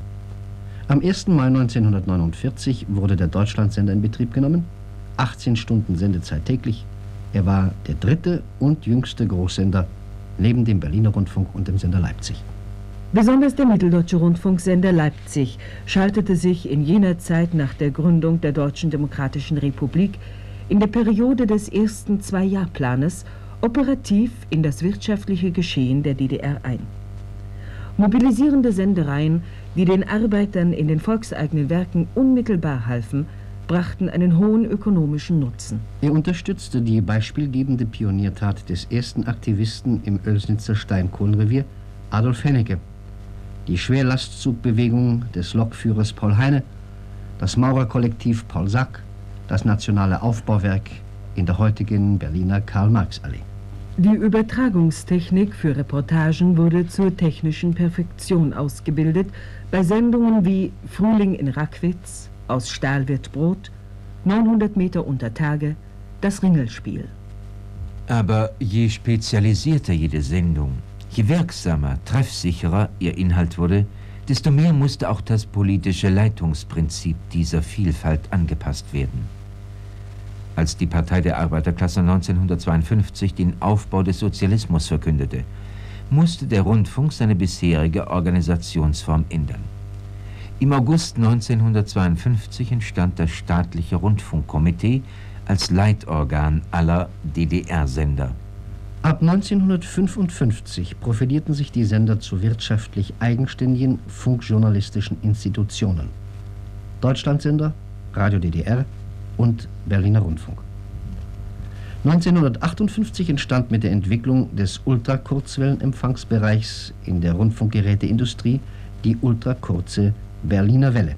[SPEAKER 1] Am ersten Mai neunzehnhundertneunundvierzig wurde der Deutschlandsender in Betrieb genommen, achtzehn Stunden Sendezeit täglich. Er war der dritte und jüngste Großsender neben dem Berliner Rundfunk und dem Sender Leipzig.
[SPEAKER 23] Besonders der Mitteldeutsche Rundfunksender Leipzig schaltete sich in jener Zeit nach der Gründung der Deutschen Demokratischen Republik in der Periode des ersten Zwei-Jahr-Planes operativ in das wirtschaftliche Geschehen der D D R ein. Mobilisierende Sendereien, die den Arbeitern in den volkseigenen Werken unmittelbar halfen, brachten einen hohen ökonomischen Nutzen.
[SPEAKER 1] Er unterstützte die beispielgebende Pioniertat des ersten Aktivisten im Oelsnitzer Steinkohlenrevier, Adolf Hennecke, die Schwerlastzugbewegung des Lokführers Paul Heine, das Maurerkollektiv Paul Sack, das Nationale Aufbauwerk in der heutigen Berliner Karl-Marx-Allee.
[SPEAKER 23] Die Übertragungstechnik für Reportagen wurde zur technischen Perfektion ausgebildet bei Sendungen wie Frühling in Rackwitz, Aus Stahl wird Brot, neunhundert Meter unter Tage, das Ringelspiel.
[SPEAKER 22] Aber je spezialisierter jede Sendung, je wirksamer, treffsicherer ihr Inhalt wurde, desto mehr musste auch das politische Leitungsprinzip dieser Vielfalt angepasst werden. Als die Partei der Arbeiterklasse neunzehnhundertzweiundfünfzig den Aufbau des Sozialismus verkündete, musste der Rundfunk seine bisherige Organisationsform ändern. Im August neunzehnhundertzweiundfünfzig entstand das staatliche Rundfunkkomitee als Leitorgan aller D D R-Sender.
[SPEAKER 1] Ab neunzehnhundertfünfundfünfzig profilierten sich die Sender zu wirtschaftlich eigenständigen funkjournalistischen Institutionen. Deutschlandsender, Radio D D R und Berliner Rundfunk. neunzehnhundertachtundfünfzig entstand mit der Entwicklung des Ultrakurzwellenempfangsbereichs in der Rundfunkgeräteindustrie die ultrakurze Berliner Welle.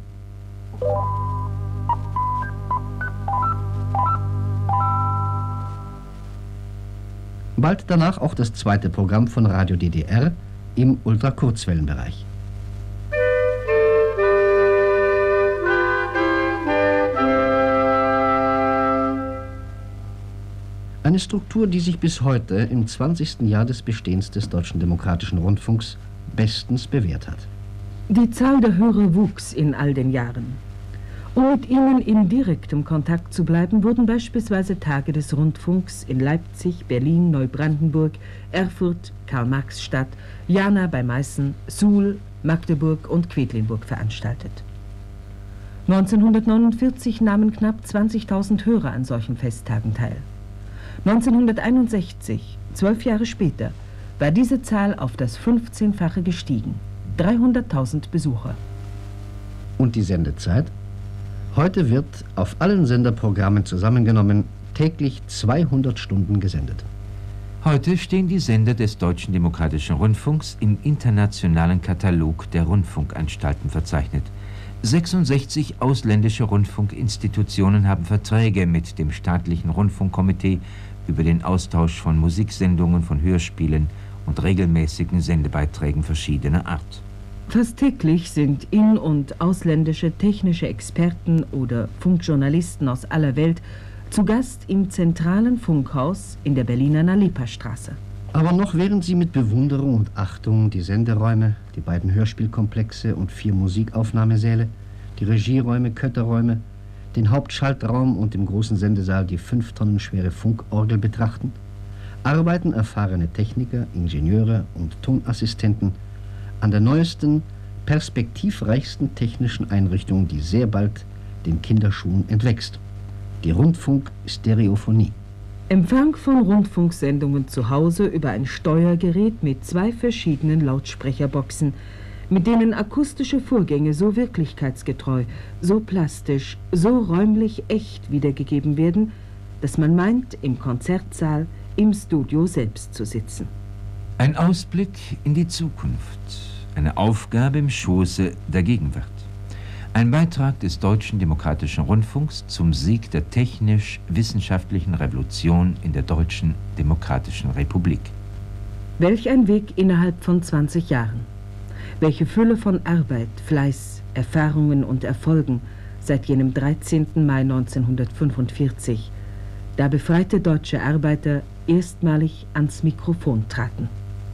[SPEAKER 1] Bald danach auch das zweite Programm von Radio D D R im Ultrakurzwellenbereich. Eine Struktur, die sich bis heute im zwanzigsten Jahr des Bestehens des Deutschen Demokratischen Rundfunks bestens bewährt hat.
[SPEAKER 23] Die Zahl der Hörer wuchs in all den Jahren. Um mit ihnen in direktem Kontakt zu bleiben, wurden beispielsweise Tage des Rundfunks in Leipzig, Berlin, Neubrandenburg, Erfurt, Karl-Marx-Stadt, Jana bei Meißen, Suhl, Magdeburg und Quedlinburg veranstaltet. neunzehnhundertneunundvierzig nahmen knapp zwanzigtausend Hörer an solchen Festtagen teil. neunzehnhunderteinundsechzig, zwölf Jahre später, war diese Zahl auf das fünfzehnfache gestiegen. dreihunderttausend Besucher.
[SPEAKER 1] Und die Sendezeit? Heute wird auf allen Senderprogrammen zusammengenommen täglich zweihundert Stunden gesendet.
[SPEAKER 22] Heute stehen die Sender des Deutschen Demokratischen Rundfunks im internationalen Katalog der Rundfunkanstalten verzeichnet. sechsundsechzig ausländische Rundfunkinstitutionen haben Verträge mit dem staatlichen Rundfunkkomitee über den Austausch von Musiksendungen, von Hörspielen und regelmäßigen Sendebeiträgen verschiedener Art.
[SPEAKER 23] Fast täglich sind in- und ausländische technische Experten oder Funkjournalisten aus aller Welt zu Gast im zentralen Funkhaus in der Berliner Nalepa-Straße.
[SPEAKER 1] Aber noch während sie mit Bewunderung und Achtung die Senderäume, die beiden Hörspielkomplexe und vier Musikaufnahmesäle, die Regieräume, Kötterräume, den Hauptschaltraum und im großen Sendesaal die fünf Tonnen schwere Funkorgel betrachten, arbeiten erfahrene Techniker, Ingenieure und Tonassistenten an der neuesten, perspektivreichsten technischen Einrichtung, die sehr bald den Kinderschuhen entwächst: die Rundfunkstereophonie.
[SPEAKER 23] Empfang von Rundfunksendungen zu Hause über ein Steuergerät mit zwei verschiedenen Lautsprecherboxen, mit denen akustische Vorgänge so wirklichkeitsgetreu, so plastisch, so räumlich echt wiedergegeben werden, dass man meint, im Konzertsaal, im Studio selbst zu sitzen.
[SPEAKER 22] Ein Ausblick in die Zukunft, eine Aufgabe im Schoße der Gegenwart. Ein Beitrag des Deutschen Demokratischen Rundfunks zum Sieg der technisch-wissenschaftlichen Revolution in der Deutschen Demokratischen Republik.
[SPEAKER 23] Welch ein Weg innerhalb von zwanzig Jahren. Welche Fülle von Arbeit, Fleiß, Erfahrungen und Erfolgen seit jenem dreizehnten Mai neunzehnhundertfünfundvierzig, da befreite deutsche Arbeiter erstmalig ans Mikrofon traten.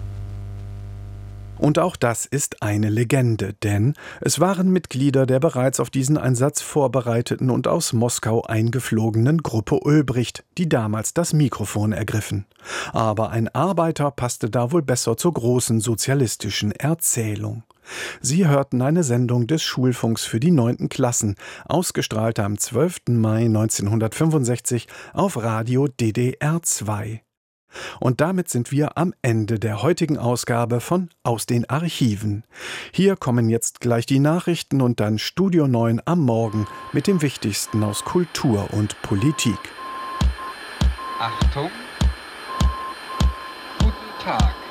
[SPEAKER 2] Und auch das ist eine Legende, denn es waren Mitglieder der bereits auf diesen Einsatz vorbereiteten und aus Moskau eingeflogenen Gruppe Ulbricht, die damals das Mikrofon ergriffen. Aber ein Arbeiter passte da wohl besser zur großen sozialistischen Erzählung. Sie hörten eine Sendung des Schulfunks für die neunten Klassen, ausgestrahlt am zwölften Mai neunzehnhundertfünfundsechzig auf Radio D D R zwei. Und damit sind wir am Ende der heutigen Ausgabe von Aus den Archiven. Hier kommen jetzt gleich die Nachrichten und dann Studio neun am Morgen mit dem Wichtigsten aus Kultur und Politik.
[SPEAKER 13] Achtung! Guten Tag!